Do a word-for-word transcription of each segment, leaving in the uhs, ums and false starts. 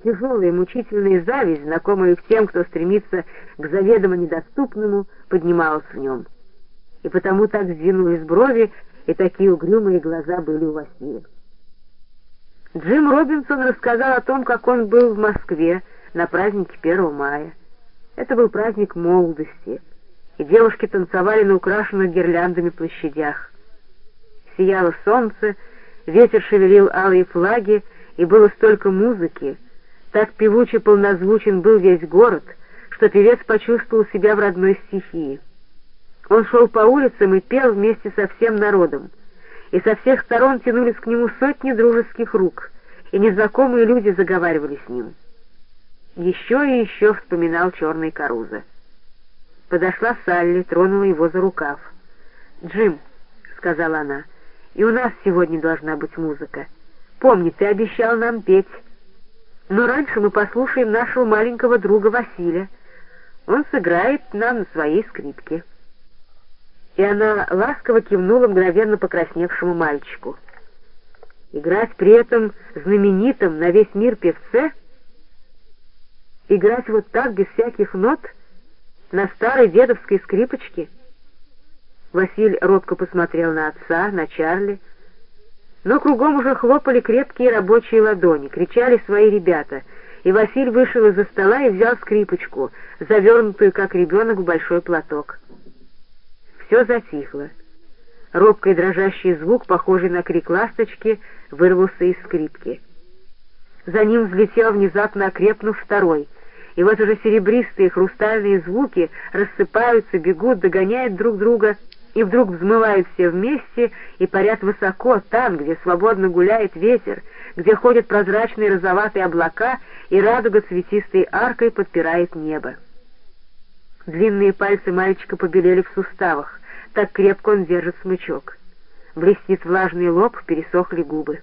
Тяжелая мучительная зависть, знакомая всем, кто стремится к заведомо недоступному, поднималась в нем. И потому так сдвинулись брови, и такие угрюмые глаза были у Василия. Джим Робинсон рассказал о том, как он был в Москве на празднике первого мая. Это был праздник молодости, и девушки танцевали на украшенных гирляндами площадях. Сияло солнце, ветер шевелил алые флаги, и было столько музыки. Так певуче полнозвучен был весь город, что певец почувствовал себя в родной стихии. Он шел по улицам и пел вместе со всем народом, и со всех сторон тянулись к нему сотни дружеских рук, и незнакомые люди заговаривали с ним. Еще и еще вспоминал черный Карузо. Подошла Салли, тронула его за рукав. «Джим», — сказала она, — «и у нас сегодня должна быть музыка. Помни, ты обещал нам петь. Но раньше мы послушаем нашего маленького друга Василия. Он сыграет нам на своей скрипке». И она ласково кивнула мгновенно покрасневшему мальчику. Играть при этом знаменитом на весь мир певце? Играть вот так, без всяких нот, на старой дедовской скрипочке? Василь робко посмотрел на отца, на Чарли, но кругом уже хлопали крепкие рабочие ладони, кричали свои ребята, и Василь вышел из-за стола и взял скрипочку, завернутую, как ребенок, в большой платок. Все затихло. Робкий дрожащий звук, похожий на крик ласточки, вырвался из скрипки. За ним взлетел внезапно окрепнув второй, и вот уже серебристые хрустальные звуки рассыпаются, бегут, догоняют друг друга, и вдруг взмывают все вместе и парят высоко, там, где свободно гуляет ветер, где ходят прозрачные розоватые облака, и радуга цветистой аркой подпирает небо. Длинные пальцы мальчика побелели в суставах, так крепко он держит смычок. Блестит влажный лоб, пересохли губы.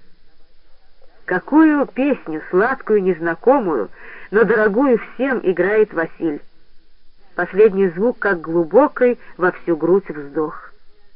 Какую песню, сладкую, незнакомую, но дорогую всем, играет Василь. Последний звук, как глубокий, во всю грудь вздох.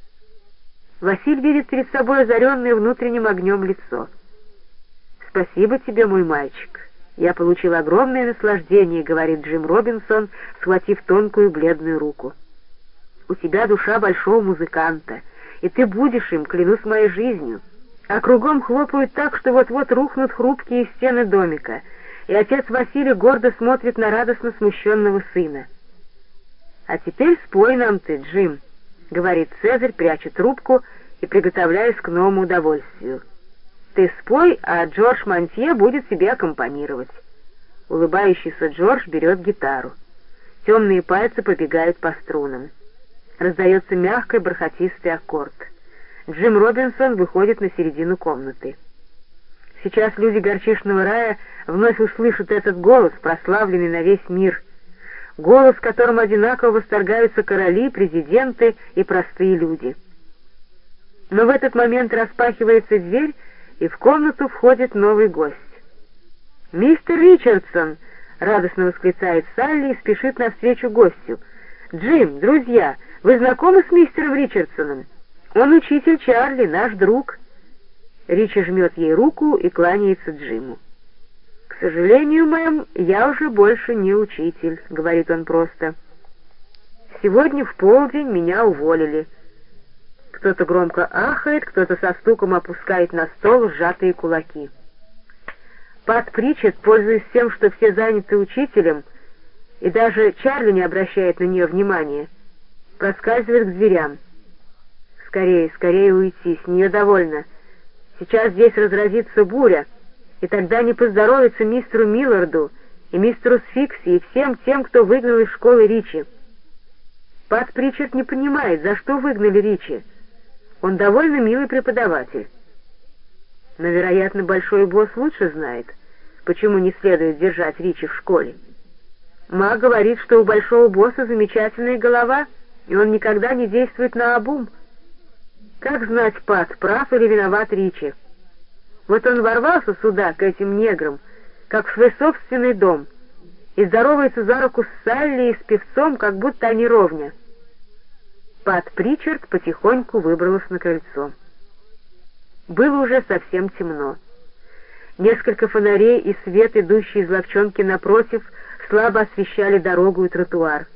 Василь видит перед собой озаренное внутренним огнем лицо. «Спасибо тебе, мой мальчик. Я получил огромное наслаждение», — говорит Джим Робинсон, схватив тонкую бледную руку. «У тебя душа большого музыканта, и ты будешь им, клянусь моей жизнью». А кругом хлопают так, что вот-вот рухнут хрупкие стены домика, и отец Василий гордо смотрит на радостно смущенного сына. «А теперь спой нам ты, Джим», — говорит Цезарь, пряча трубку и приготовляясь к новому удовольствию. «Ты спой, а Джордж Монтье будет тебе аккомпанировать». Улыбающийся Джордж берет гитару. Темные пальцы побегают по струнам. Раздается мягкий бархатистый аккорд. Джим Робинсон выходит на середину комнаты. Сейчас люди горчичного рая вновь услышат этот голос, прославленный на весь мир. Голос, которым одинаково восторгаются короли, президенты и простые люди. Но в этот момент распахивается дверь, и в комнату входит новый гость. «Мистер Ричардсон!» — радостно восклицает Салли и спешит навстречу гостю. «Джим, друзья, вы знакомы с мистером Ричардсоном? Он учитель Чарли, наш друг». Ричи жмет ей руку и кланяется Джиму. «К сожалению, мэм, я уже больше не учитель», — говорит он просто. «Сегодня в полдень меня уволили». Кто-то громко ахает, кто-то со стуком опускает на стол сжатые кулаки. Пат Причет, пользуясь тем, что все заняты учителем, и даже Чарли не обращает на нее внимания, проскальзывает к дверям. Скорее, скорее уйти, с нее довольно. Сейчас здесь разразится буря, и тогда не поздоровится мистеру Милларду и мистеру Сфикси и всем тем, кто выгнал из школы Ричи. Пат Причет не понимает, за что выгнали Ричи. Он довольно милый преподаватель. Но, вероятно, большой босс лучше знает, почему не следует держать Ричи в школе. Ма говорит, что у большого босса замечательная голова, и он никогда не действует наобум. Как знать, Пат, прав или виноват Ричи? Вот он ворвался сюда, к этим неграм, как в свой собственный дом, и здоровается за руку с Салли и с певцом, как будто они ровня. Пат Причард потихоньку выбралась на крыльцо. Было уже совсем темно. Несколько фонарей и свет, идущий из ловчонки напротив, слабо освещали дорогу и тротуар.